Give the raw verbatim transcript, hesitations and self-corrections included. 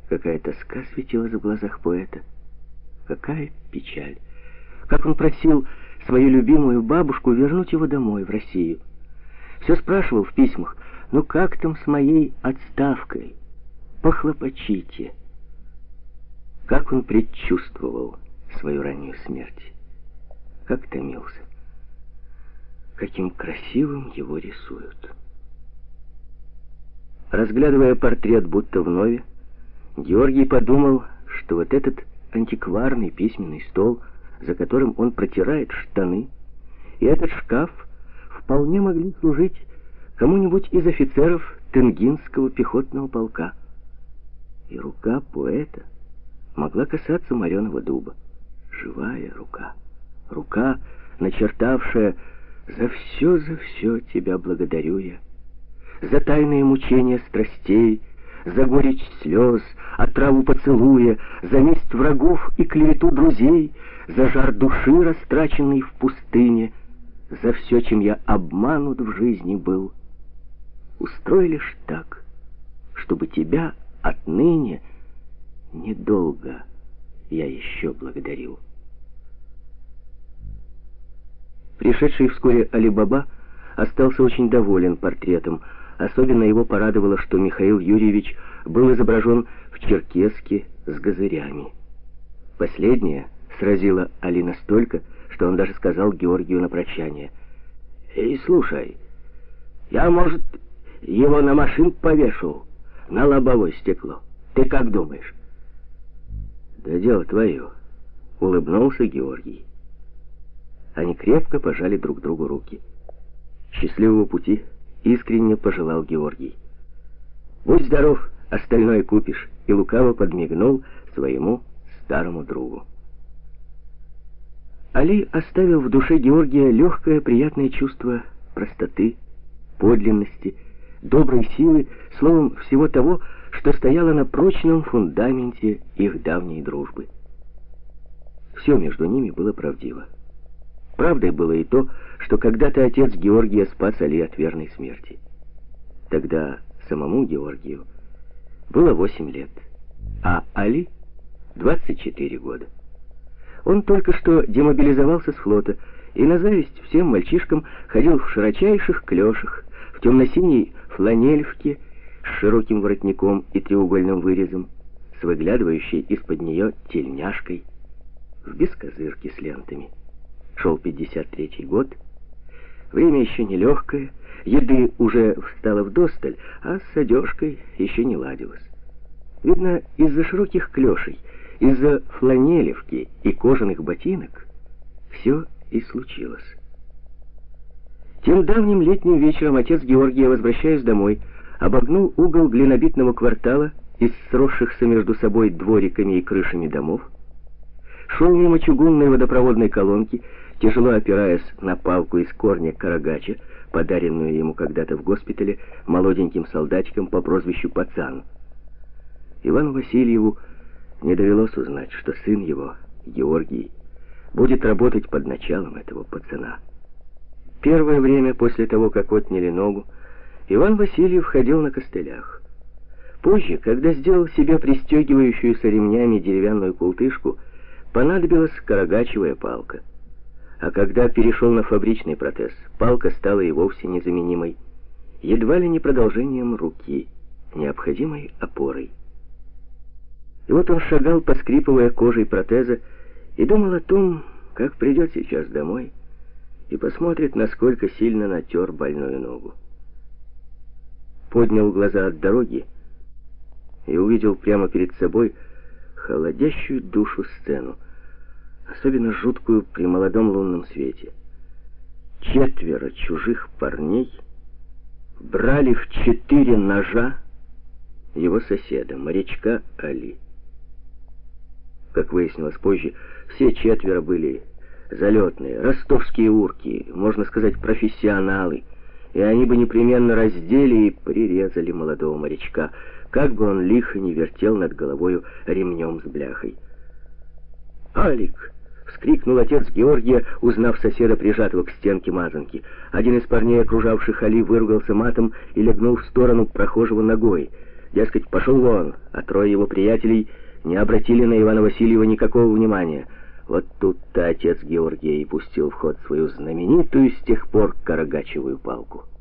Какая тоска светилась в глазах поэта. Какая печаль. Как он просил свою любимую бабушку вернуть его домой, в Россию. Все спрашивал в письмах: ну как там с моей отставкой? Похлопочите. Как он предчувствовал свою раннюю смерть. Как томился. Каким красивым его рисуют. Разглядывая портрет будто вновь, Георгий подумал, что вот этот антикварный письменный стол, за которым он протирает штаны, и этот шкаф вполне могли служить кому-нибудь из офицеров Тенгинского пехотного полка. И рука поэта могла касаться мореного дуба. Живая рука. Рука, начертавшая: «За все, за все тебя благодарю я. За тайные мучения страстей, за горечь слез, отраву поцелуя, за месть врагов и клевету друзей, за жар души, растраченный в пустыне, за все, чем я обманут в жизни был. Устрой лишь так, чтобы тебя отныне недолго я еще благодарил». Пришедший вскоре Али-Баба остался очень доволен портретом. Особенно его порадовало, что Михаил Юрьевич был изображен в черкеске с газырями. Последнее сразило Али настолько, что он даже сказал Георгию на прощание: «Эй, слушай, я, может, его на машинку повешу, на лобовое стекло. Ты как думаешь?» «Да дело твое», — улыбнулся Георгий. Они крепко пожали друг другу руки. «Счастливого пути», — искренне пожелал Георгий. «Будь здоров, остальное купишь», — и лукаво подмигнул своему старому другу. Али оставил в душе Георгия легкое приятное чувство простоты, подлинности, доброй силы, словом, всего того, что стояло на прочном фундаменте их давней дружбы. Все между ними было правдиво. Правдой было и то, что когда-то отец Георгия спас Али от верной смерти. Тогда самому Георгию было восемь лет, а Али — двадцать четыре года. Он только что демобилизовался с флота и на зависть всем мальчишкам ходил в широчайших клешах, в темно-синей фланельфке с широким воротником и треугольным вырезом, с выглядывающей из-под нее тельняшкой, в бескозырке с лентами. Шел пятьдесят третий год. Время еще нелегкое, еды уже встало вдосталь, а с одежкой еще не ладилось. Видно, из-за широких клешей, из-за фланелевки и кожаных ботинок все и случилось. Тем давним летним вечером отец Георгия, возвращаясь домой, обогнул угол глинобитного квартала из сросшихся между собой двориками и крышами домов, шел мимо чугунной водопроводной колонки, тяжело опираясь на палку из корня карагача, подаренную ему когда-то в госпитале молоденьким солдатиком по прозвищу Пацан. Ивану Васильеву не довелось узнать, что сын его, Георгий, будет работать под началом этого пацана. Первое время после того, как отняли ногу, Иван Васильев ходил на костылях. Позже, когда сделал себе пристегивающуюся ремнями деревянную култышку, понадобилась карагачевая палка. А когда перешел на фабричный протез, палка стала и вовсе незаменимой, едва ли не продолжением руки, необходимой опорой. И вот он шагал, поскрипывая кожей протеза, и думал о том, как придет сейчас домой и посмотрит, насколько сильно натер больную ногу. Поднял глаза от дороги и увидел прямо перед собой холодящую душу сцену, особенно жуткую при молодом лунном свете. Четверо чужих парней брали в четыре ножа его соседа, морячка Али. Как выяснилось позже, все четверо были залетные, ростовские урки, можно сказать, профессионалы, и они бы непременно раздели и прирезали молодого морячка, как бы он лихо не вертел над головою ремнем с бляхой. «Алик!» — вскрикнул отец Георгия, узнав соседа, прижатого к стенке мазанки. Один из парней, окружавших Али, выругался матом и легнул в сторону прохожего ногой. Дескать, пошел вон, а трое его приятелей не обратили на Ивана Васильева никакого внимания. Вот тут-то отец Георгий и пустил в ход свою знаменитую с тех пор карагачевую палку.